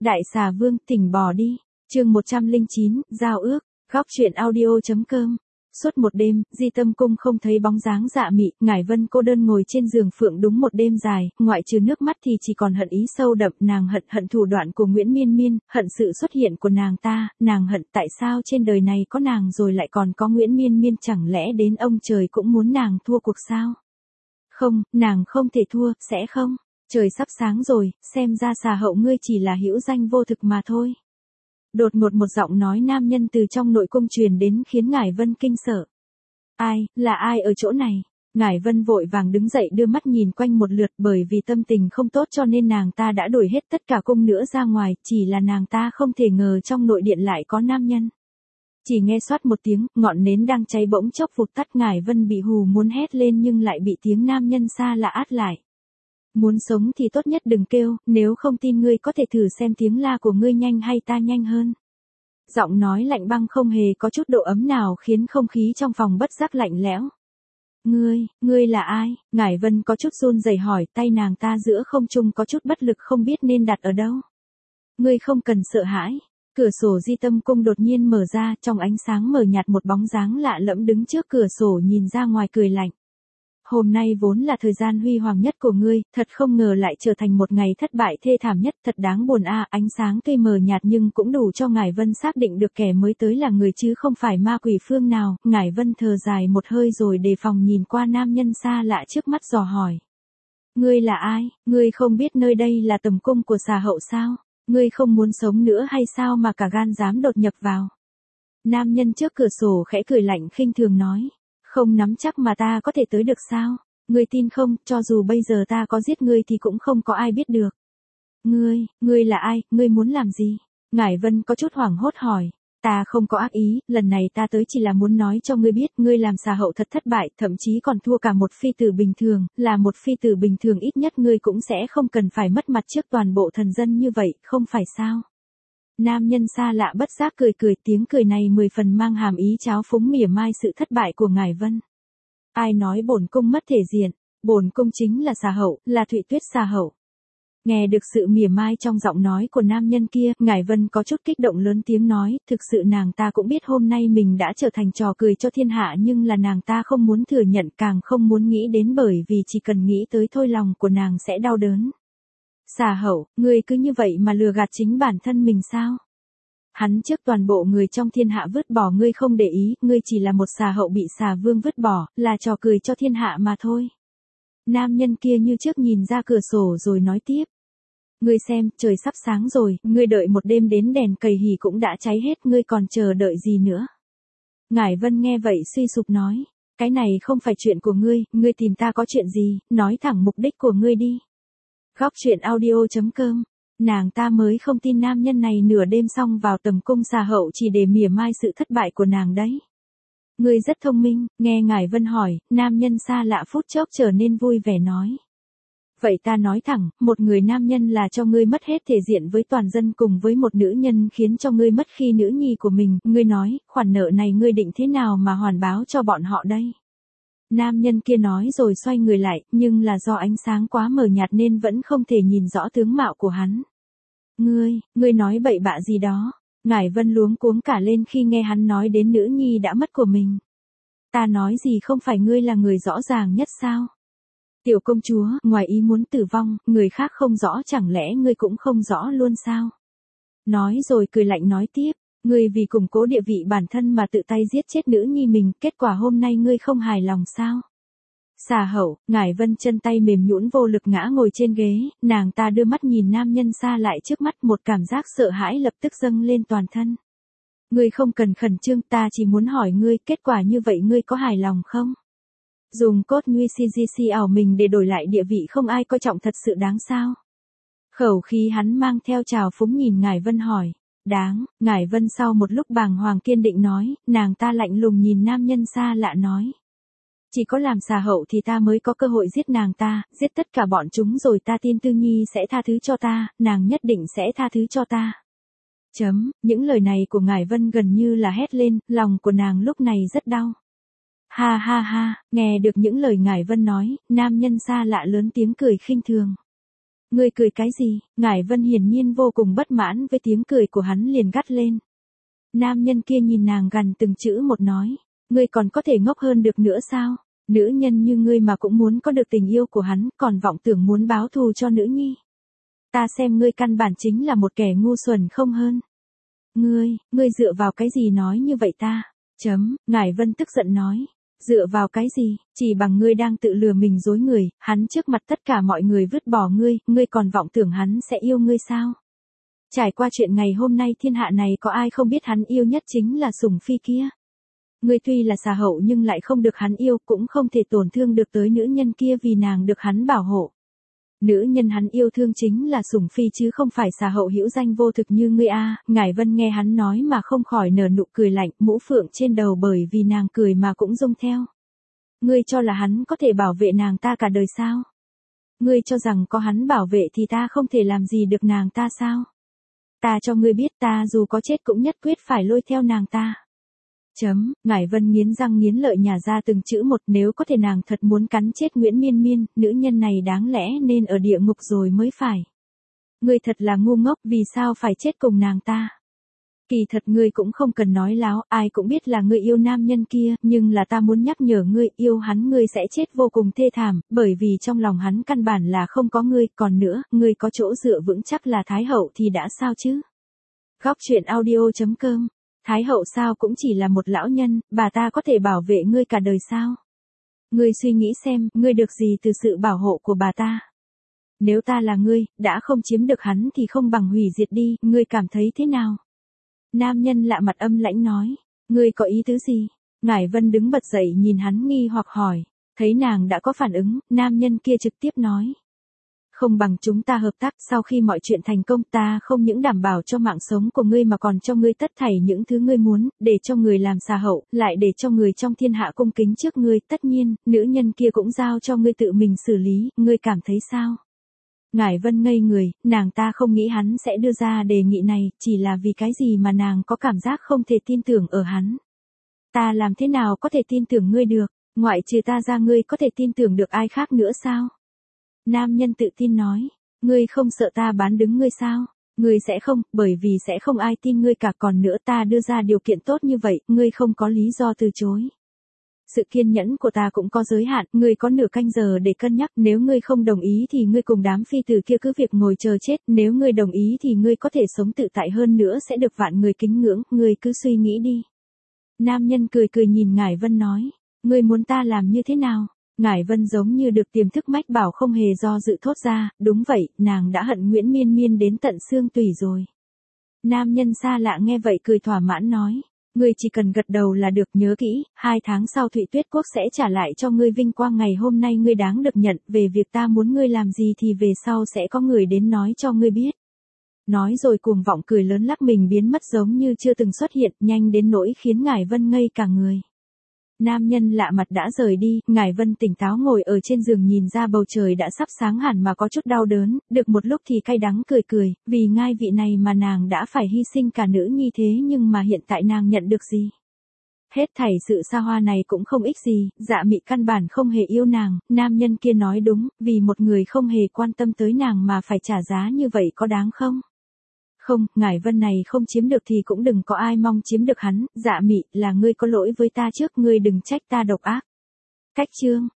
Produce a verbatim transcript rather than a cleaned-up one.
Đại xà vương, tỉnh bò đi. Chương một trăm lẻ chín, giao ước. Góc truyện audio chấm com. Suốt một đêm, Di Tâm Cung không thấy bóng dáng Dạ Mị, Ngải Vân cô đơn ngồi trên giường phượng đúng một đêm dài, ngoại trừ nước mắt thì chỉ còn hận ý sâu đậm, nàng hận hận thủ đoạn của Nguyễn Miên Miên, hận sự xuất hiện của nàng ta, nàng hận tại sao trên đời này có nàng rồi lại còn có Nguyễn Miên Miên, chẳng lẽ đến ông trời cũng muốn nàng thua cuộc sao? Không, nàng không thể thua, sẽ không. Trời sắp sáng rồi, xem ra xà hậu ngươi chỉ là hữu danh vô thực mà thôi. Đột ngột một giọng nói nam nhân từ trong nội cung truyền đến khiến Ngải Vân kinh sợ. Ai, là ai ở chỗ này? Ngải Vân vội vàng đứng dậy đưa mắt nhìn quanh một lượt, bởi vì tâm tình không tốt cho nên nàng ta đã đuổi hết tất cả cung nữa ra ngoài, chỉ là nàng ta không thể ngờ trong nội điện lại có nam nhân. Chỉ nghe xoát một tiếng, ngọn nến đang cháy bỗng chốc vụt tắt, Ngải Vân bị hù muốn hét lên nhưng lại bị tiếng nam nhân xa lạ át lại. Muốn sống thì tốt nhất đừng kêu, nếu không tin ngươi có thể thử xem tiếng la của ngươi nhanh hay ta nhanh hơn. Giọng nói lạnh băng không hề có chút độ ấm nào khiến không khí trong phòng bất giác lạnh lẽo. Ngươi, ngươi là ai? Ngải Vân có chút run rẩy hỏi, tay nàng ta giữa không trung có chút bất lực không biết nên đặt ở đâu. Ngươi không cần sợ hãi. Cửa sổ Di Tâm Cung đột nhiên mở ra, trong ánh sáng mờ nhạt một bóng dáng lạ lẫm đứng trước cửa sổ nhìn ra ngoài cười lạnh. Hôm nay vốn là thời gian huy hoàng nhất của ngươi, thật không ngờ lại trở thành một ngày thất bại thê thảm nhất, thật đáng buồn a. Ánh sáng tuy mờ nhạt nhưng cũng đủ cho Ngải Vân xác định được kẻ mới tới là người chứ không phải ma quỷ phương nào. Ngải Vân thở dài một hơi rồi đề phòng nhìn qua nam nhân xa lạ trước mắt dò hỏi. Ngươi là ai? Ngươi không biết nơi đây là tầm cung của xà hậu sao? Ngươi không muốn sống nữa hay sao mà cả gan dám đột nhập vào? Nam nhân trước cửa sổ khẽ cười lạnh khinh thường nói. Không nắm chắc mà ta có thể tới được sao? Ngươi tin không, cho dù bây giờ ta có giết ngươi thì cũng không có ai biết được. Ngươi, ngươi là ai, ngươi muốn làm gì? Ngải Vân có chút hoảng hốt hỏi. Ta không có ác ý, lần này ta tới chỉ là muốn nói cho ngươi biết, ngươi làm xà hậu thật thất bại, thậm chí còn thua cả một phi tử bình thường, là một phi tử bình thường ít nhất ngươi cũng sẽ không cần phải mất mặt trước toàn bộ thần dân như vậy, không phải sao? Nam nhân xa lạ bất giác cười cười, tiếng cười này mười phần mang hàm ý tráo phúng mỉa mai sự thất bại của Ngải Vân. Ai nói bổn cung mất thể diện? Bổn cung chính là xà hậu, là Thụy Tuyết xà hậu. Nghe được sự mỉa mai trong giọng nói của nam nhân kia, Ngải Vân có chút kích động lớn tiếng nói, thực sự nàng ta cũng biết hôm nay mình đã trở thành trò cười cho thiên hạ nhưng là nàng ta không muốn thừa nhận, càng không muốn nghĩ đến, bởi vì chỉ cần nghĩ tới thôi lòng của nàng sẽ đau đớn. Xà hậu, ngươi cứ như vậy mà lừa gạt chính bản thân mình sao? Hắn trước toàn bộ người trong thiên hạ vứt bỏ ngươi không để ý, ngươi chỉ là một xà hậu bị xà vương vứt bỏ, là trò cười cho thiên hạ mà thôi. Nam nhân kia như trước nhìn ra cửa sổ rồi nói tiếp. Ngươi xem, trời sắp sáng rồi, ngươi đợi một đêm đến đèn cầy hì cũng đã cháy hết, ngươi còn chờ đợi gì nữa? Ngải Vân nghe vậy suy sụp nói, cái này không phải chuyện của ngươi, ngươi tìm ta có chuyện gì, nói thẳng mục đích của ngươi đi. Góc truyện audio chấm com. Nàng ta mới không tin nam nhân này nửa đêm xong vào tầm cung xà hậu chỉ để mỉa mai sự thất bại của nàng đấy. Ngươi rất thông minh, nghe Ngải Vân hỏi, nam nhân xa lạ phút chốc trở nên vui vẻ nói. Vậy ta nói thẳng, một người nam nhân là cho ngươi mất hết thể diện với toàn dân cùng với một nữ nhân khiến cho ngươi mất khi nữ nhi của mình, ngươi nói, khoản nợ này ngươi định thế nào mà hoàn báo cho bọn họ đây? Nam nhân kia nói rồi xoay người lại, nhưng là do ánh sáng quá mờ nhạt nên vẫn không thể nhìn rõ tướng mạo của hắn. Ngươi, ngươi nói bậy bạ gì đó? Ngải Vân luống cuống cả lên khi nghe hắn nói đến nữ nhi đã mất của mình. Ta nói gì không phải ngươi là người rõ ràng nhất sao? Tiểu công chúa, ngoài ý muốn tử vong, người khác không rõ chẳng lẽ ngươi cũng không rõ luôn sao? Nói rồi cười lạnh nói tiếp. Ngươi vì củng cố địa vị bản thân mà tự tay giết chết nữ nhi mình, kết quả hôm nay ngươi không hài lòng sao? Xà hậu, Ngải Vân chân tay mềm nhũn vô lực ngã ngồi trên ghế, nàng ta đưa mắt nhìn nam nhân xa lại trước mắt, một cảm giác sợ hãi lập tức dâng lên toàn thân. Ngươi không cần khẩn trương, ta chỉ muốn hỏi ngươi, kết quả như vậy ngươi có hài lòng không? Dùng cốt nguy xê giê xê ảo mình để đổi lại địa vị không ai coi trọng thật sự đáng sao? Khẩu khí hắn mang theo trào phúng nhìn Ngải Vân hỏi. Đáng, Ngải Vân sau một lúc bàng hoàng kiên định nói, nàng ta lạnh lùng nhìn nam nhân xa lạ nói. Chỉ có làm xà hậu thì ta mới có cơ hội giết nàng ta, giết tất cả bọn chúng rồi ta tin Tư Nhi sẽ tha thứ cho ta, nàng nhất định sẽ tha thứ cho ta. Chấm, những lời này của Ngải Vân gần như là hét lên, lòng của nàng lúc này rất đau. Ha ha ha, nghe được những lời Ngải Vân nói, nam nhân xa lạ lớn tiếng cười khinh thường. Ngươi cười cái gì? Ngải Vân hiển nhiên vô cùng bất mãn với tiếng cười của hắn liền gắt lên. Nam nhân kia nhìn nàng gằn từng chữ một nói. Ngươi còn có thể ngốc hơn được nữa sao? Nữ nhân như ngươi mà cũng muốn có được tình yêu của hắn, còn vọng tưởng muốn báo thù cho nữ nhi. Ta xem ngươi căn bản chính là một kẻ ngu xuẩn không hơn. Ngươi, ngươi dựa vào cái gì nói như vậy ta? Chấm, Ngải Vân tức giận nói. Dựa vào cái gì? Chỉ bằng ngươi đang tự lừa mình dối người, hắn trước mặt tất cả mọi người vứt bỏ ngươi, ngươi còn vọng tưởng hắn sẽ yêu ngươi sao? Trải qua chuyện ngày hôm nay thiên hạ này có ai không biết hắn yêu nhất chính là Sủng Phi kia. Ngươi tuy là xà hậu nhưng lại không được hắn yêu, cũng không thể tổn thương được tới nữ nhân kia vì nàng được hắn bảo hộ. Nữ nhân hắn yêu thương chính là Sủng Phi chứ không phải xà hậu hữu danh vô thực như ngươi a. Ngải Vân nghe hắn nói mà không khỏi nở nụ cười lạnh, mũ phượng trên đầu bởi vì nàng cười mà cũng rung theo. Ngươi cho là hắn có thể bảo vệ nàng ta cả đời sao? Ngươi cho rằng có hắn bảo vệ thì ta không thể làm gì được nàng ta sao? Ta cho ngươi biết ta dù có chết cũng nhất quyết phải lôi theo nàng ta. Chấm, Ngải Vân nghiến răng nghiến lợi nhả ra từng chữ một, nếu có thể nàng thật muốn cắn chết Nguyễn Miên Miên, nữ nhân này đáng lẽ nên ở địa ngục rồi mới phải. Ngươi thật là ngu ngốc, vì sao phải chết cùng nàng ta? Kỳ thật ngươi cũng không cần nói láo, ai cũng biết là ngươi yêu nam nhân kia, nhưng là ta muốn nhắc nhở ngươi, yêu hắn ngươi sẽ chết vô cùng thê thảm, bởi vì trong lòng hắn căn bản là không có ngươi, còn nữa, ngươi có chỗ dựa vững chắc là Thái Hậu thì đã sao chứ? Góc truyện audio chấm com. Thái Hậu sao cũng chỉ là một lão nhân, bà ta có thể bảo vệ ngươi cả đời sao? Ngươi suy nghĩ xem, ngươi được gì từ sự bảo hộ của bà ta? Nếu ta là ngươi, đã không chiếm được hắn thì không bằng hủy diệt đi, ngươi cảm thấy thế nào? Nam nhân lạ mặt âm lãnh nói, ngươi có ý tứ gì? Ngải Vân đứng bật dậy nhìn hắn nghi hoặc hỏi, thấy nàng đã có phản ứng, nam nhân kia trực tiếp nói. Không bằng chúng ta hợp tác, sau khi mọi chuyện thành công ta không những đảm bảo cho mạng sống của ngươi mà còn cho ngươi tất thảy những thứ ngươi muốn, để cho người làm xà hậu, lại để cho người trong thiên hạ cung kính trước ngươi, tất nhiên, nữ nhân kia cũng giao cho ngươi tự mình xử lý, ngươi cảm thấy sao? Ngải Vân ngây người, nàng ta không nghĩ hắn sẽ đưa ra đề nghị này, chỉ là vì cái gì mà nàng có cảm giác không thể tin tưởng ở hắn. Ta làm thế nào có thể tin tưởng ngươi được, ngoại trừ ta ra ngươi có thể tin tưởng được ai khác nữa sao? Nam nhân tự tin nói, ngươi không sợ ta bán đứng ngươi sao? Ngươi sẽ không, bởi vì sẽ không ai tin ngươi cả, còn nữa ta đưa ra điều kiện tốt như vậy, ngươi không có lý do từ chối. Sự kiên nhẫn của ta cũng có giới hạn, ngươi có nửa canh giờ để cân nhắc, nếu ngươi không đồng ý thì ngươi cùng đám phi tử kia cứ việc ngồi chờ chết, nếu ngươi đồng ý thì ngươi có thể sống tự tại hơn nữa sẽ được vạn người kính ngưỡng, ngươi cứ suy nghĩ đi. Nam nhân cười cười nhìn Ngải Vân nói, ngươi muốn ta làm như thế nào? Ngải Vân giống như được tiềm thức mách bảo không hề do dự thốt ra, đúng vậy, nàng đã hận Nguyễn Miên Miên đến tận xương tủy rồi. Nam nhân xa lạ nghe vậy cười thỏa mãn nói, ngươi chỉ cần gật đầu là được, nhớ kỹ, hai tháng sau Thụy Tuyết Quốc sẽ trả lại cho ngươi vinh quang ngày hôm nay ngươi đáng được nhận, về việc ta muốn ngươi làm gì thì về sau sẽ có người đến nói cho ngươi biết. Nói rồi cuồng vọng cười lớn lắc mình biến mất giống như chưa từng xuất hiện, nhanh đến nỗi khiến Ngải Vân ngây cả người. Nam nhân lạ mặt đã rời đi, Ngải Vân tỉnh táo ngồi ở trên giường nhìn ra bầu trời đã sắp sáng hẳn mà có chút đau đớn, được một lúc thì cay đắng cười cười, vì ngai vị này mà nàng đã phải hy sinh cả nữ nhi thế nhưng mà hiện tại nàng nhận được gì? Hết thảy sự xa hoa này cũng không ích gì, Dạ Mị căn bản không hề yêu nàng, nam nhân kia nói đúng, vì một người không hề quan tâm tới nàng mà phải trả giá như vậy có đáng không? Không, Ngải Vân này không chiếm được thì cũng đừng có ai mong chiếm được hắn, Dạ Mị, là ngươi có lỗi với ta trước, ngươi đừng trách ta độc ác. Cách chương